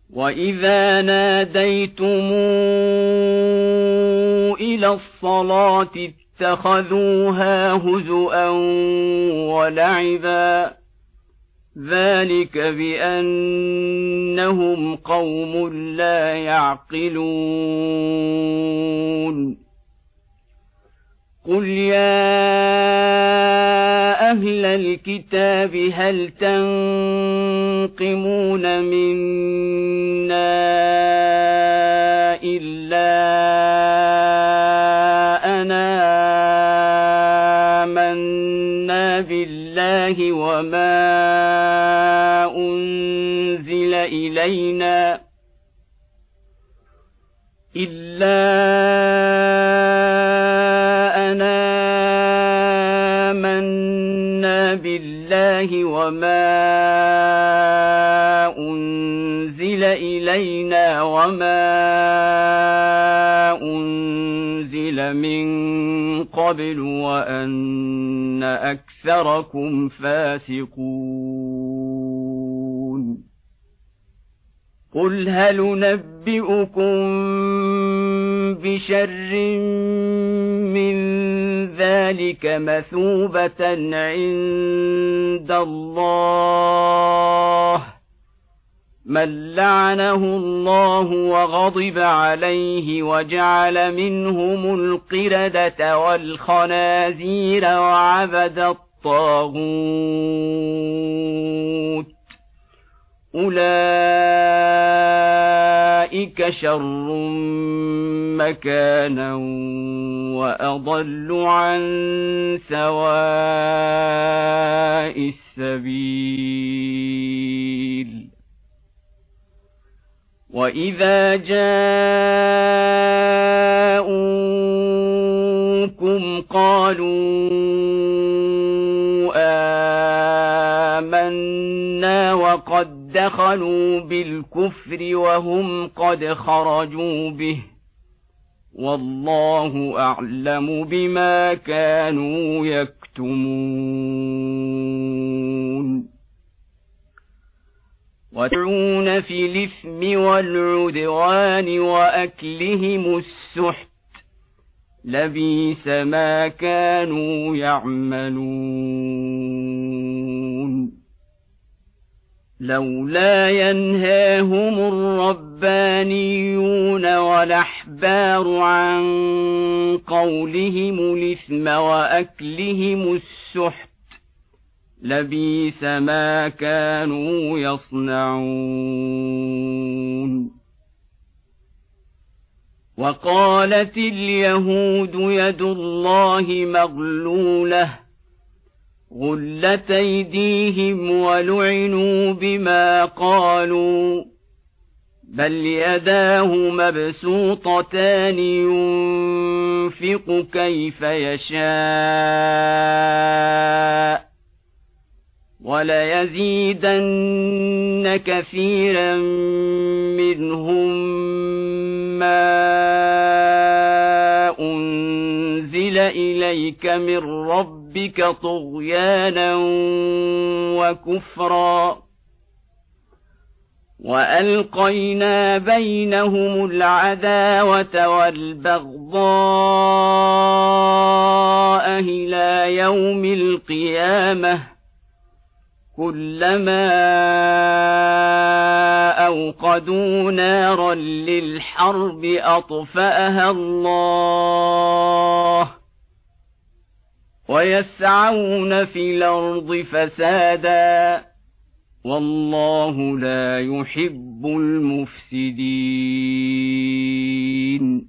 وإذا ناديتم إلى الصلاة اتخذوها هزؤا ولعبا ذلك بأنهم قوم لا يعقلون قل يا أهل الكتاب هل تنقمون منا إلا أن آمنا بالله وما أنزل إلينا وما أنزل من قبل وأن أكثركم فاسقون قل هل ننبئكم بشر من ذلك مثوبة عند الله من لعنه الله وغضب عليه وجعل منهم القردة والخنازير وعبد الطاغوت أولئك شر مكانا وأضل عن سواء السبيل وإذا جاءوكم قالوا آمنا وقد دخلوا بالكفر وهم قد خرجوا به والله أعلم بما كانوا يكتمون ويدعون في الإثم والعدوان وأكلهم السحت لبئس ما كانوا يعملون لولا ينهاهم الربانيون والأحبار عن قولهم الإثم وأكلهم السحت لبئس ما كانوا يصنعون وقالت اليهود يد الله مغلولة غلت أيديهم ولعنوا بما قالوا بل يداه مبسوطتان ينفق كيف يشاء وليزيدن كثيرا منهم ما أنزل إليك من ربك طغيانا وكفرا وألقينا بينهم العداوة والبغضاء إلى يوم القيامة كلما أوقدوا نارا للحرب أطفأها الله ويسعون في الأرض فسادا والله لا يحب المفسدين